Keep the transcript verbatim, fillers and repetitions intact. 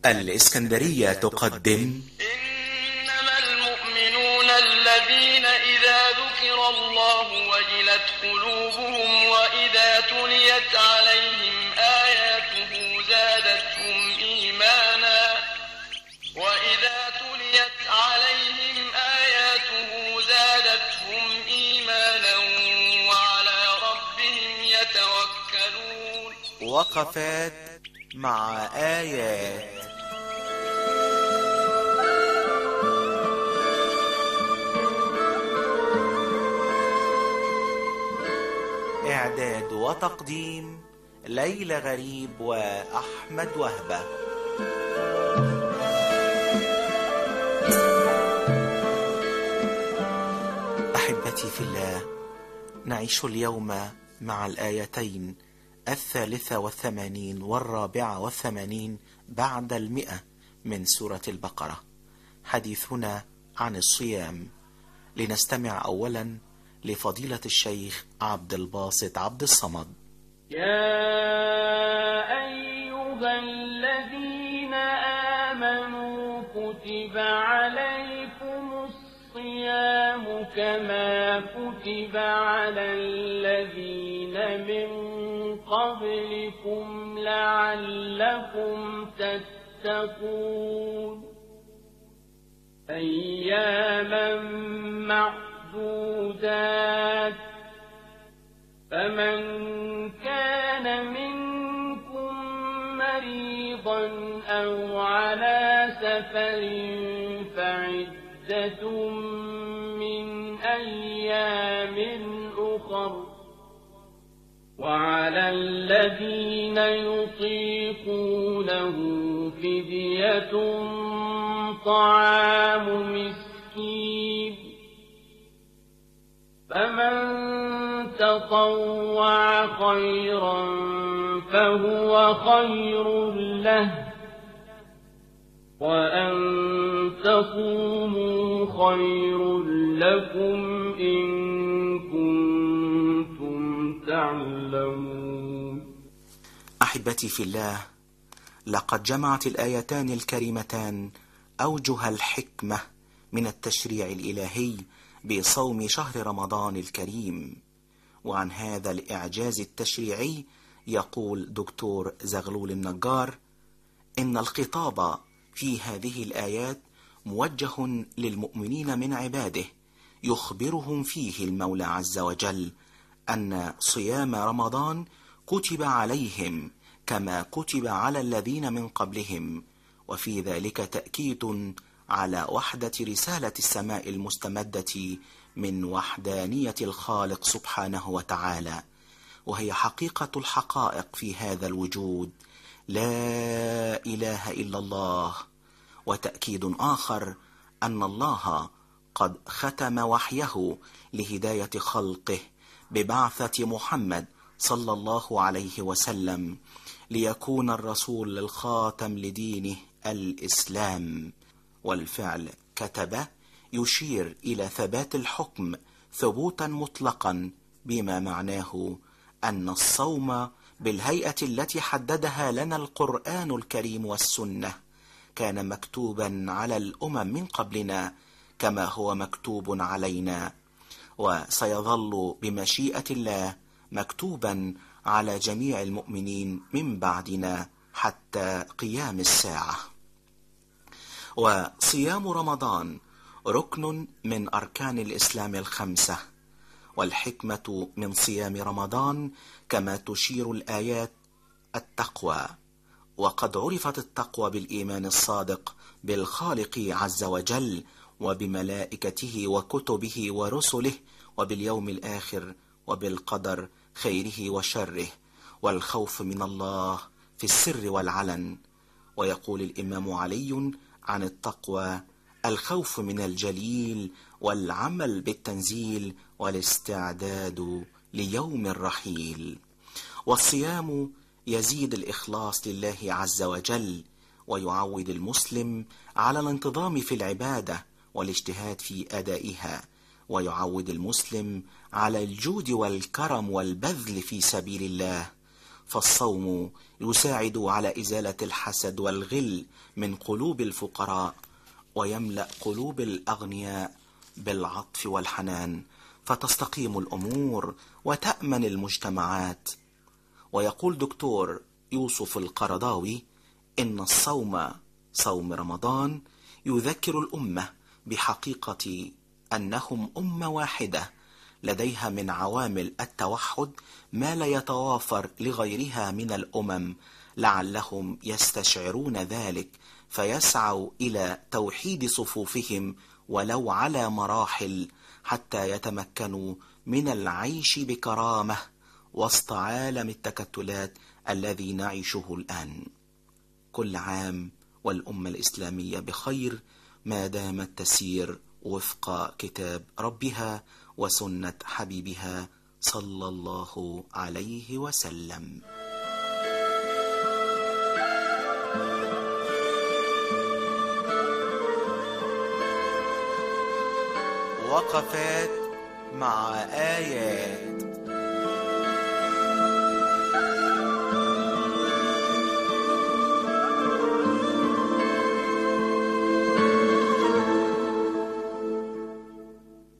الإسكندرية تقدم إنما المؤمنون الذين إذا ذكر الله وجلت قلوبهم وإذا تليت عليهم آياته زادتهم إيمانا وإذا تليت عليهم آياته زادتهم إيمانا وعلى ربهم يتوكلون. وقفات مع آيات. إعداد وتقديم ليلى غريب وأحمد وهبة. أحبتي في الله، نعيش اليوم مع الآيتين الثالثة والثمانين والرابعة والثمانين بعد المئة من سورة البقرة. حديثنا عن الصيام. لنستمع أولا لفضيلة الشيخ عبد الباسط عبد الصمد. يا أيها الذين آمنوا كتب عليكم الصيام كما كتب على الذين من قبلكم لعلكم تتقون. أياما معدودات، فمن كان منكم مريضا أو على سفر فعدة من أيام أخر، وعلى الذين يطيقونه فدية طعام مسكين، فمن تطوع خيرا فهو خير له، وأن تصوموا خير لكم إن كنتم تعلمون. أحبتي في الله، لقد جمعت الآيتان الكريمتان أوجه الحكمة من التشريع الإلهي بصوم شهر رمضان الكريم. وعن هذا الإعجاز التشريعي يقول دكتور زغلول النجار إن الخطاب في هذه الآيات موجه للمؤمنين من عباده، يخبرهم فيه المولى عز وجل أن صيام رمضان كتب عليهم كما كتب على الذين من قبلهم، وفي ذلك تأكيد على وحدة رسالة السماء المستمدة من وحدانية الخالق سبحانه وتعالى، وهي حقيقة الحقائق في هذا الوجود، لا إله إلا الله. وتأكيد آخر أن الله قد ختم وحيه لهداية خلقه ببعثة محمد صلى الله عليه وسلم، ليكون الرسول الخاتم لدينه الإسلام. والفعل كتب يشير إلى ثبات الحكم ثبوتا مطلقا، بما معناه أن الصوم بالهيئة التي حددها لنا القرآن الكريم والسنة كان مكتوبا على الأمم من قبلنا كما هو مكتوب علينا، وسيظل بمشيئة الله مكتوبا على جميع المؤمنين من بعدنا حتى قيام الساعة. وصيام رمضان ركن من أركان الإسلام الخمسة، والحكمة من صيام رمضان كما تشير الآيات التقوى. وقد عرفت التقوى بالإيمان الصادق بالخالق عز وجل وبملائكته وكتبه ورسله وباليوم الآخر وبالقدر خيره وشره، والخوف من الله في السر والعلن. ويقول الإمام علي عن التقوى: الخوف من الجليل والعمل بالتنزيل والاستعداد ليوم الرحيل. والصيام يزيد الإخلاص لله عز وجل، ويعود المسلم على الانتظام في العبادة والاجتهاد في أدائها، ويعود المسلم على الجود والكرم والبذل في سبيل الله، فالصوم يساعد على إزالة الحسد والغل من قلوب الفقراء، ويملأ قلوب الأغنياء بالعطف والحنان، فتستقيم الأمور وتأمن المجتمعات. ويقول دكتور يوسف القرضاوي إن الصوم، صوم رمضان، يذكر الأمة بحقيقة أنهم أمة واحدة لديها من عوامل التوحد ما لا يتوافر لغيرها من الأمم، لعلهم يستشعرون ذلك فيسعوا إلى توحيد صفوفهم ولو على مراحل، حتى يتمكنوا من العيش بكرامة وسط عالم التكتلات الذي نعيشه الآن. كل عام والأمة الإسلامية بخير ما دامت تسير وفق كتاب ربها وسنة حبيبها صلى الله عليه وسلم. وقفات مع آيات.